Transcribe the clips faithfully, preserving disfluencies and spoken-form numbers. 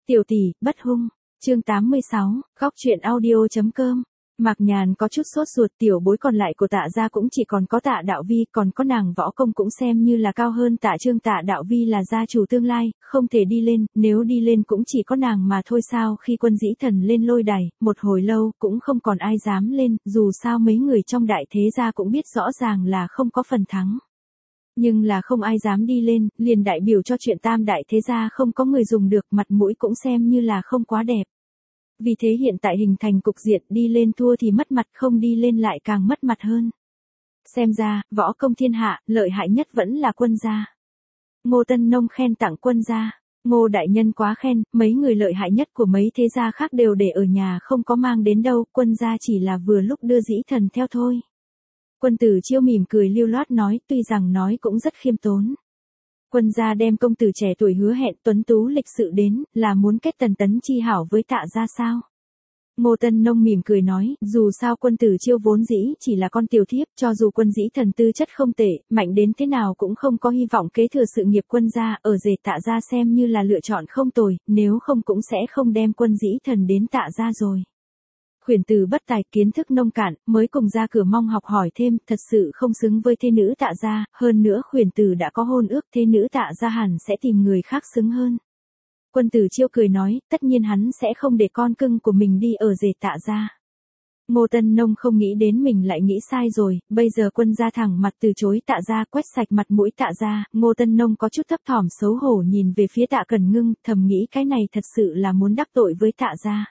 Tiểu tỷ, bất hung. Chương tám mươi sáu, góc truyện audio.com. Mạc Nhàn có chút sốt ruột, tiểu bối còn lại của Tạ gia cũng chỉ còn có Tạ Đạo Vi, còn có nàng Võ Công cũng xem như là cao hơn Tạ Trương. Tạ Đạo Vi là gia chủ tương lai, không thể đi lên, nếu đi lên cũng chỉ có nàng mà thôi. Sao khi Quân Dĩ Thần lên lôi đài, một hồi lâu cũng không còn ai dám lên, dù sao mấy người trong đại thế gia cũng biết rõ ràng là không có phần thắng. Nhưng là không ai dám đi lên, liền đại biểu cho chuyện tam đại thế gia không có người dùng được, mặt mũi cũng xem như là không quá đẹp. Vì thế hiện tại hình thành cục diện đi lên thua thì mất mặt, không đi lên lại càng mất mặt hơn. Xem ra, võ công thiên hạ, lợi hại nhất vẫn là Quân gia. Ngô Tân Nông khen tặng Quân gia. Ngô đại nhân quá khen, mấy người lợi hại nhất của mấy thế gia khác đều để ở nhà không có mang đến đâu, Quân gia chỉ là vừa lúc đưa Dĩ Thần theo thôi. Quân Tử Chiêu mỉm cười lưu loát nói, tuy rằng nói cũng rất khiêm tốn. Quân gia đem công tử trẻ tuổi hứa hẹn tuấn tú lịch sự đến, là muốn kết tần tấn chi hảo với Tạ gia sao? Ngô Tân Nông mỉm cười nói, dù sao Quân Tử Chiêu vốn dĩ chỉ là con tiểu thiếp, cho dù Quân Dĩ Thần tư chất không tệ, mạnh đến thế nào cũng không có hy vọng kế thừa sự nghiệp Quân gia, ở rể Tạ gia xem như là lựa chọn không tồi, nếu không cũng sẽ không đem Quân Dĩ Thần đến Tạ gia rồi. Khuyển tử bất tài, kiến thức nông cạn, mới cùng ra cửa mong học hỏi thêm, thật sự không xứng với thê nữ Tạ gia, hơn nữa khuyển tử đã có hôn ước, thê nữ Tạ gia hẳn sẽ tìm người khác xứng hơn. Quân Tử Chiêu cười nói, tất nhiên hắn sẽ không để con cưng của mình đi ở rể Tạ gia. Ngô Tân Nông không nghĩ đến mình lại nghĩ sai rồi, bây giờ Quân gia thẳng mặt từ chối Tạ gia, quét sạch mặt mũi Tạ gia. Ngô Tân Nông có chút thấp thỏm xấu hổ nhìn về phía Tạ Cẩn Ngưng, thầm nghĩ cái này thật sự là muốn đắc tội với Tạ gia.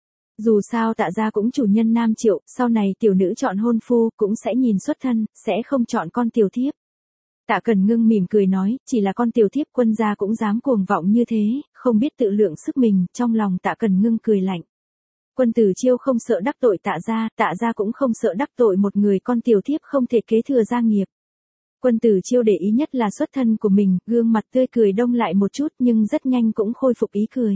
Dù sao Tạ gia cũng chủ nhân nam triệu, sau này tiểu nữ chọn hôn phu cũng sẽ nhìn xuất thân, sẽ không chọn con tiểu thiếp. Tạ Cẩn Ngưng mỉm cười nói, chỉ là con tiểu thiếp Quân gia cũng dám cuồng vọng như thế, không biết tự lượng sức mình, trong lòng Tạ Cẩn Ngưng cười lạnh. Quân Tử Chiêu không sợ đắc tội Tạ gia, Tạ gia cũng không sợ đắc tội một người con tiểu thiếp không thể kế thừa gia nghiệp. Quân Tử Chiêu để ý nhất là xuất thân của mình, gương mặt tươi cười đông lại một chút nhưng rất nhanh cũng khôi phục ý cười.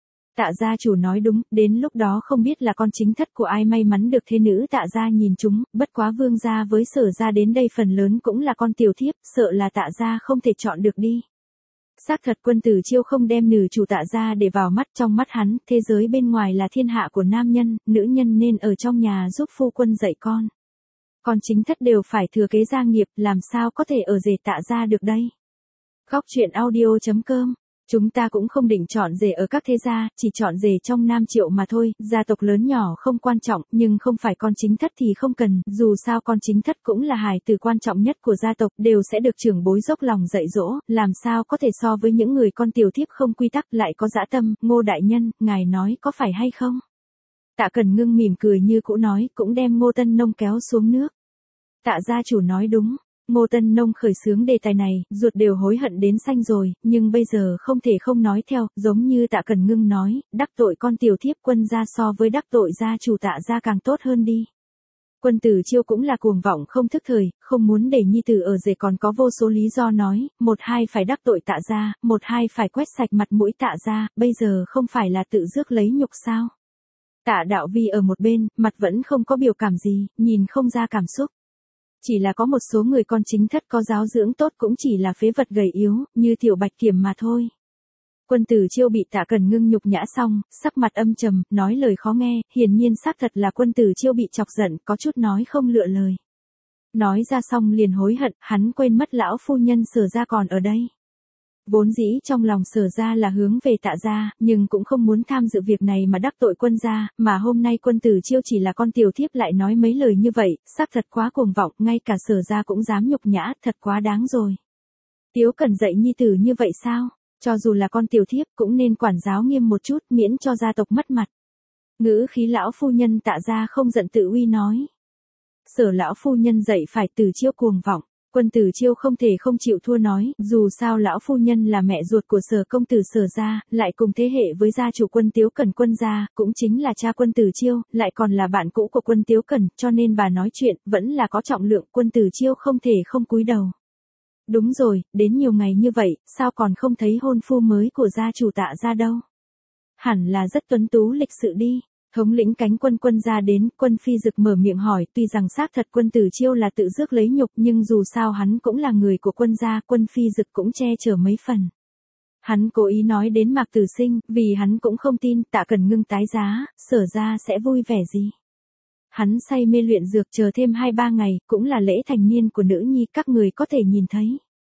Tạ gia chủ nói đúng, đến lúc đó không biết là con chính thất của ai may mắn được thế nữ Tạ gia nhìn chúng, bất quá Vương gia với Sở gia đến đây phần lớn cũng là con tiểu thiếp, sợ là Tạ gia không thể chọn được đi. Xác thật Quân Tử Chiêu không đem nữ chủ Tạ gia để vào mắt, trong mắt hắn, thế giới bên ngoài là thiên hạ của nam nhân, nữ nhân nên ở trong nhà giúp phu quân dạy con. Con chính thất đều phải thừa kế gia nghiệp, làm sao có thể ở rể Tạ gia được đây. Góc truyện audio.com. Chúng ta cũng không định chọn rể ở các thế gia, chỉ chọn rể trong nam triệu mà thôi, gia tộc lớn nhỏ không quan trọng, nhưng không phải con chính thất thì không cần, dù sao con chính thất cũng là hài tử quan trọng nhất của gia tộc, đều sẽ được trưởng bối dốc lòng dạy dỗ, làm sao có thể so với những người con tiểu thiếp không quy tắc lại có dã tâm. Ngô đại nhân, ngài nói có phải hay không? Tạ Cẩn Ngưng mỉm cười như cũ nói, cũng đem Ngô Tân Nông kéo xuống nước. Tạ gia chủ nói đúng. Ngô Tân Nông khởi xướng đề tài này, ruột đều hối hận đến xanh rồi, nhưng bây giờ không thể không nói theo, giống như Tạ Cẩn Ngưng nói, đắc tội con tiểu thiếp Quân gia so với đắc tội gia chủ Tạ gia càng tốt hơn đi. Quân Tử Chiêu cũng là cuồng vọng không thức thời, không muốn để nhi tử ở rể còn có vô số lý do nói, một hai phải đắc tội Tạ gia, một hai phải quét sạch mặt mũi Tạ gia, bây giờ không phải là tự rước lấy nhục sao. Tạ Đạo Vi ở một bên, mặt vẫn không có biểu cảm gì, nhìn không ra cảm xúc. Chỉ là có một số người con chính thất có giáo dưỡng tốt cũng chỉ là phế vật gầy yếu, như Tiểu Bạch Kiểm mà thôi. Quân Tử Chiêu bị Tạ Cẩn Ngưng nhục nhã xong, sắc mặt âm trầm, nói lời khó nghe, hiển nhiên xác thật là Quân Tử Chiêu bị chọc giận, có chút nói không lựa lời. Nói ra xong liền hối hận, hắn quên mất lão phu nhân Sở gia còn ở đây. Vốn dĩ trong lòng Sở gia là hướng về Tạ gia, nhưng cũng không muốn tham dự việc này mà đắc tội Quân gia, mà hôm nay Quân Tử Chiêu chỉ là con tiểu thiếp lại nói mấy lời như vậy, xác thật quá cuồng vọng, ngay cả Sở gia cũng dám nhục nhã, thật quá đáng rồi. Tiếu Cẩn dạy nhi tử như vậy sao? Cho dù là con tiểu thiếp cũng nên quản giáo nghiêm một chút, miễn cho gia tộc mất mặt. Ngữ khí lão phu nhân Tạ gia không giận tự uy nói. Sở lão phu nhân dạy phải Tử Chiêu cuồng vọng. Quân Tử Chiêu không thể không chịu thua nói, dù sao lão phu nhân là mẹ ruột của Sở công tử Sở gia, lại cùng thế hệ với gia chủ Quân Tiếu Cẩn Quân gia, cũng chính là cha Quân Tử Chiêu, lại còn là bạn cũ của Quân Tiếu Cẩn, cho nên bà nói chuyện vẫn là có trọng lượng. Quân Tử Chiêu không thể không cúi đầu. Đúng rồi, đến nhiều ngày như vậy, sao còn không thấy hôn phu mới của gia chủ Tạ gia đâu? Hẳn là rất tuấn tú lịch sự đi. Thống lĩnh cánh quân Quân gia đến, Quân Phi Dực mở miệng hỏi, tuy rằng xác thật Quân Tử Chiêu là tự rước lấy nhục nhưng dù sao hắn cũng là người của Quân gia, Quân Phi Dực cũng che chở mấy phần. Hắn cố ý nói đến Mạc Tử Sinh, vì hắn cũng không tin Tạ Cẩn Ngưng tái giá, Sở ra sẽ vui vẻ gì. Hắn say mê luyện dược chờ thêm hai ba ngày, cũng là lễ thành niên của nữ nhi, các người có thể nhìn thấy.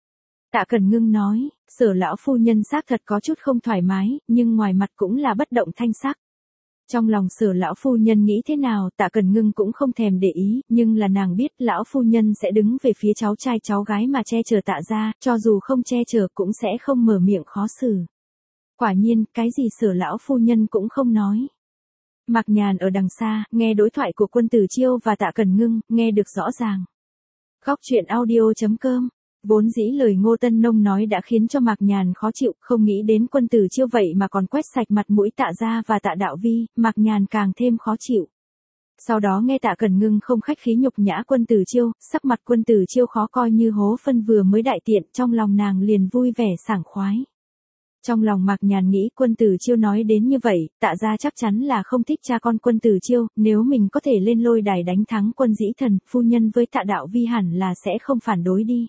Tạ Cẩn Ngưng nói, Sở lão phu nhân xác thật có chút không thoải mái, nhưng ngoài mặt cũng là bất động thanh sắc. Trong lòng Sở lão phu nhân nghĩ thế nào, Tạ Cẩn Ngưng cũng không thèm để ý, nhưng là nàng biết lão phu nhân sẽ đứng về phía cháu trai cháu gái mà che chở Tạ gia, cho dù không che chở cũng sẽ không mở miệng khó xử. Quả nhiên, cái gì Sở lão phu nhân cũng không nói. Mạc Nhàn ở đằng xa, nghe đối thoại của Quân Tử Chiêu và Tạ Cẩn Ngưng, nghe được rõ ràng. Góc truyện audio chấm com. Vốn dĩ lời Ngô Tân Nông nói đã khiến cho Mạc Nhàn khó chịu, không nghĩ đến Quân Tử Chiêu vậy mà còn quét sạch mặt mũi Tạ gia và Tạ Đạo Vi, Mạc Nhàn càng thêm khó chịu. Sau đó nghe Tạ Cẩn Ngưng không khách khí nhục nhã Quân Tử Chiêu, sắc mặt Quân Tử Chiêu khó coi như hố phân vừa mới đại tiện, trong lòng nàng liền vui vẻ sảng khoái. Trong lòng Mạc Nhàn nghĩ Quân Tử Chiêu nói đến như vậy, Tạ gia chắc chắn là không thích cha con Quân Tử Chiêu, nếu mình có thể lên lôi đài đánh thắng Quân Dĩ Thần, phu nhân với Tạ Đạo Vi hẳn là sẽ không phản đối đi.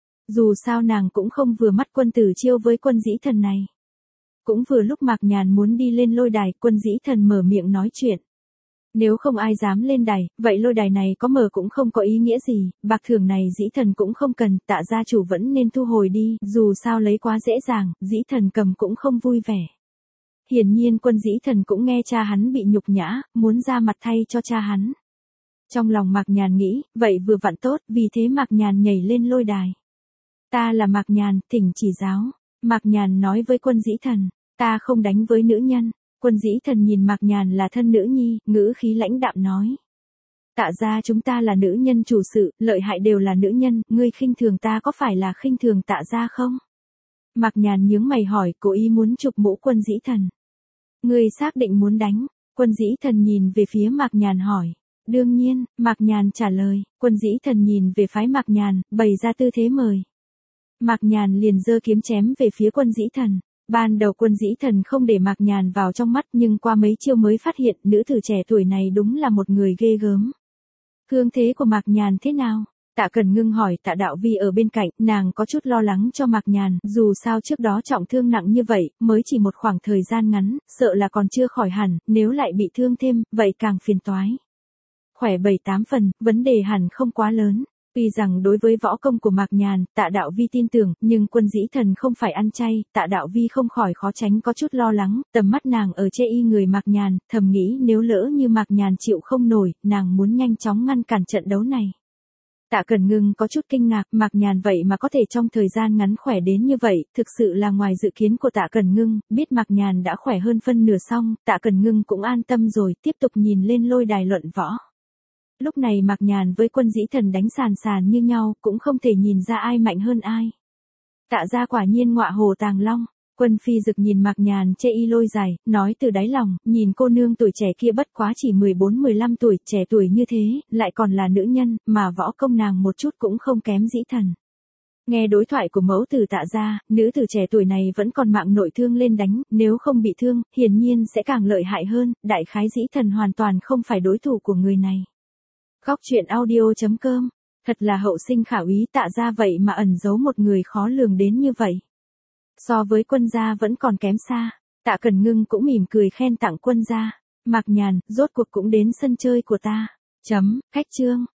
Dù sao nàng cũng không vừa mắt Quân Tử Chiêu với Quân Dĩ Thần này. Cũng vừa lúc Mạc Nhàn muốn đi lên lôi đài, Quân Dĩ Thần mở miệng nói chuyện. Nếu không ai dám lên đài, vậy lôi đài này có mở cũng không có ý nghĩa gì, bạc thưởng này Dĩ Thần cũng không cần, Tạ gia chủ vẫn nên thu hồi đi, dù sao lấy quá dễ dàng, Dĩ Thần cầm cũng không vui vẻ. Hiển nhiên Quân Dĩ Thần cũng nghe cha hắn bị nhục nhã, muốn ra mặt thay cho cha hắn. Trong lòng Mạc Nhàn nghĩ, vậy vừa vặn tốt, vì thế Mạc Nhàn nhảy lên lôi đài. Ta là Mạc Nhàn, thỉnh chỉ giáo. Mạc Nhàn nói với Quân Dĩ Thần, ta không đánh với nữ nhân. Quân Dĩ Thần nhìn Mạc Nhàn là thân nữ nhi, ngữ khí lãnh đạm nói. Tạ gia chúng ta là nữ nhân chủ sự, lợi hại đều là nữ nhân, ngươi khinh thường ta có phải là khinh thường Tạ gia không? Mạc Nhàn nhướng mày hỏi, cố ý muốn chụp mũ Quân Dĩ Thần. Ngươi xác định muốn đánh? Quân Dĩ Thần nhìn về phía Mạc Nhàn hỏi. Đương nhiên, Mạc Nhàn trả lời. Quân Dĩ Thần nhìn về phái Mạc Nhàn, bày ra tư thế mời. Mạc Nhàn liền giơ kiếm chém về phía Quân Dĩ Thần. Ban đầu Quân Dĩ Thần không để Mạc Nhàn vào trong mắt, nhưng qua mấy chiêu mới phát hiện nữ tử trẻ tuổi này đúng là một người ghê gớm. Thương thế của Mạc Nhàn thế nào? Tạ Cẩn Ngưng hỏi. Tạ Đạo Vi ở bên cạnh, nàng có chút lo lắng cho Mạc Nhàn, dù sao trước đó trọng thương nặng như vậy, mới chỉ một khoảng thời gian ngắn, sợ là còn chưa khỏi hẳn, nếu lại bị thương thêm, vậy càng phiền toái. Khỏe bảy tám phần, vấn đề hẳn không quá lớn. Tuy rằng đối với võ công của Mạc Nhàn, Tạ Đạo Vi tin tưởng, nhưng Quân Dĩ Thần không phải ăn chay, Tạ Đạo Vi không khỏi khó tránh có chút lo lắng, tầm mắt nàng ở chê y người Mạc Nhàn, thầm nghĩ nếu lỡ như Mạc Nhàn chịu không nổi, nàng muốn nhanh chóng ngăn cản trận đấu này. Tạ Cẩn Ngưng có chút kinh ngạc, Mạc Nhàn vậy mà có thể trong thời gian ngắn khỏe đến như vậy, thực sự là ngoài dự kiến của Tạ Cẩn Ngưng, biết Mạc Nhàn đã khỏe hơn phân nửa xong, Tạ Cẩn Ngưng cũng an tâm rồi, tiếp tục nhìn lên lôi đài luận võ. Lúc này Mạc Nhàn với Quân Dĩ Thần đánh sàn sàn như nhau, cũng không thể nhìn ra ai mạnh hơn ai. Tạ gia quả nhiên ngọa hồ tàng long. Quân Phi Dực nhìn Mạc Nhàn chê y lôi dài, nói từ đáy lòng, nhìn cô nương tuổi trẻ kia bất quá chỉ mười bốn mười lăm tuổi, trẻ tuổi như thế, lại còn là nữ nhân, mà võ công nàng một chút cũng không kém Dĩ Thần. Nghe đối thoại của mẫu tử Tạ gia, nữ tử trẻ tuổi này vẫn còn mạng nội thương lên đánh, nếu không bị thương, hiển nhiên sẽ càng lợi hại hơn, đại khái Dĩ Thần hoàn toàn không phải đối thủ của người này. Góc truyện audio chấm com. Thật là hậu sinh khả úy, Tạ gia vậy mà ẩn giấu một người khó lường đến như vậy. So với Quân gia vẫn còn kém xa. Tạ Cẩn Ngưng cũng mỉm cười khen tặng Quân gia. Mạc Nhàn, rốt cuộc cũng đến sân chơi của ta. Chấm, khách chương.